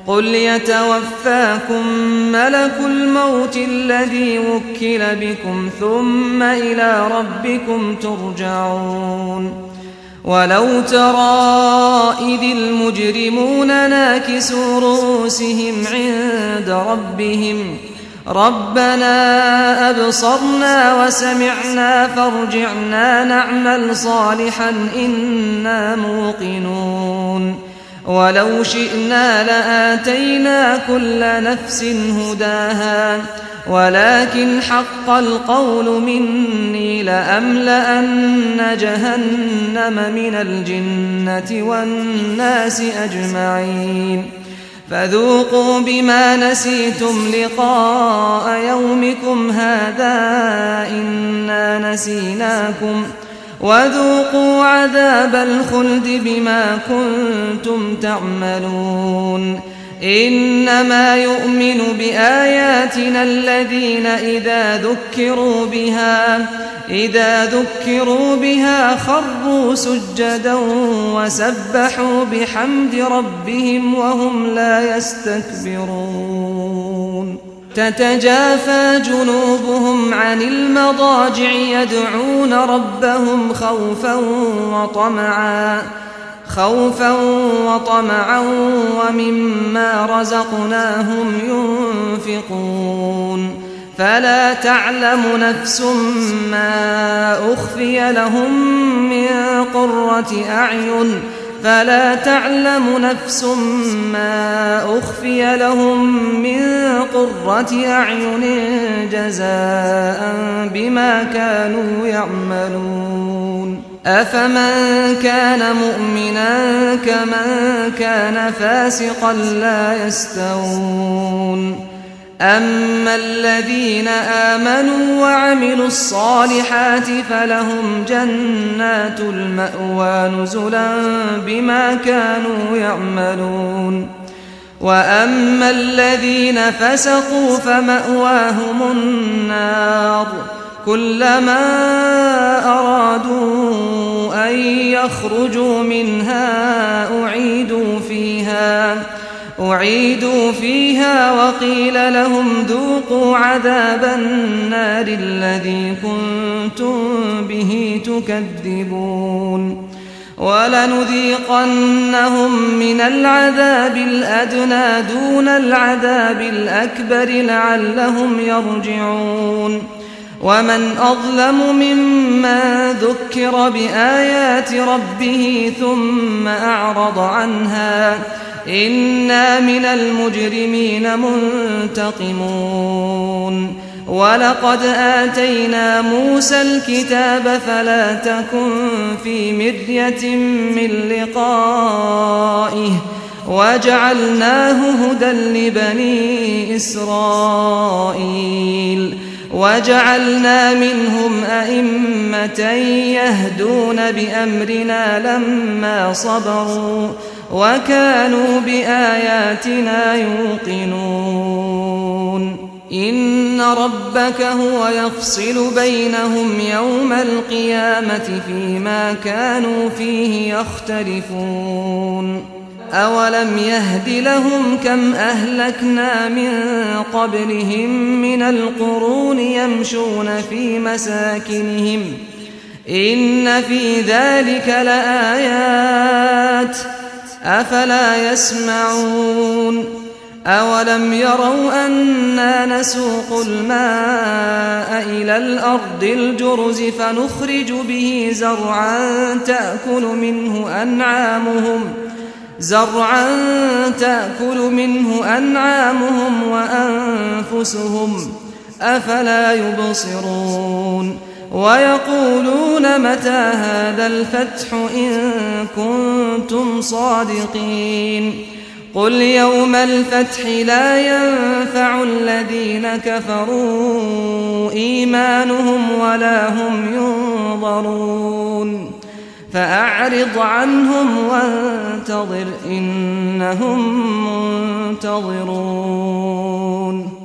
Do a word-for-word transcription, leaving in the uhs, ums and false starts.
قل يتوفاكم ملك الموت الذي وكل بكم ثم إلى ربكم ترجعون ولو ترى إذ المجرمون ناكسوا رؤوسهم عند ربهم ربنا أبصرنا وسمعنا فارجعنا نعمل صالحا إنا موقنون ولو شئنا لآتينا كل نفس هداها ولكن حق القول مني لأملأن جهنم من الجنة والناس أجمعين فذوقوا بما نسيتم لقاء يومكم هذا إنا نسيناكم وذوقوا عذاب الخلد بما كنتم تعملون إنما يؤمن بآياتنا الذين إذا ذكروا بها إذا ذكروا بها خروا سجدا وسبحوا بحمد ربهم وهم لا يستكبرون تتجافى جنوبهم عن المضاجع يدعون ربهم خوفا وطمعا خوفا وطمعا ومما رزقناهم ينفقون فلا تعلم نفس ما أخفي لهم من قرة أعين فلا تعلم نفس ما أخفي لهم من قرة أعين جزاء بما كانوا يعملون أفمن كان مؤمنا كمن كان فاسقا لا يستوون أما الذين آمنوا وعملوا الصالحات فلهم جنات المأوى نزلا بما كانوا يعملون وأما الذين فسقوا فمأواهم النار كلما أرادوا أن يخرجوا منها أعيدوا فيها أعيدوا فيها وقيل لهم ذوقوا عذاب النار الذي كنتم به تكذبون ولنذيقنهم من العذاب الأدنى دون العذاب الأكبر لعلهم يرجعون ومن أظلم ممن ذكر بآيات ربه ثم أعرض عنها إنا من المجرمين منتقمون ولقد آتينا موسى الكتاب فلا تكن في مرية من لقائه وجعلناه هدى لبني إسرائيل وجعلنا منهم أئمة يهدون بأمرنا لما صبروا وكانوا بآياتنا يوقنون إن ربك هو يفصل بينهم يوم القيامة فيما كانوا فيه يختلفون أولم يهد لهم كم أهلكنا من قبلهم من القرون يمشون في مساكنهم إن في ذلك لآيات أفلا يسمعون أولم يروا أنا نسوق الماء إلى الأرض الجرز فنخرج به زرعا تأكل منه أنعامهم زرعا تأكل منه أنعامهم وأنفسهم أفلا يبصرون ويقولون متى هذا الفتح إن كنتم صادقين قل يوم الفتح لا ينفع الذين كفروا إيمانهم ولا هم ينظرون فأعرض عنهم وانتظر إنهم منتظرون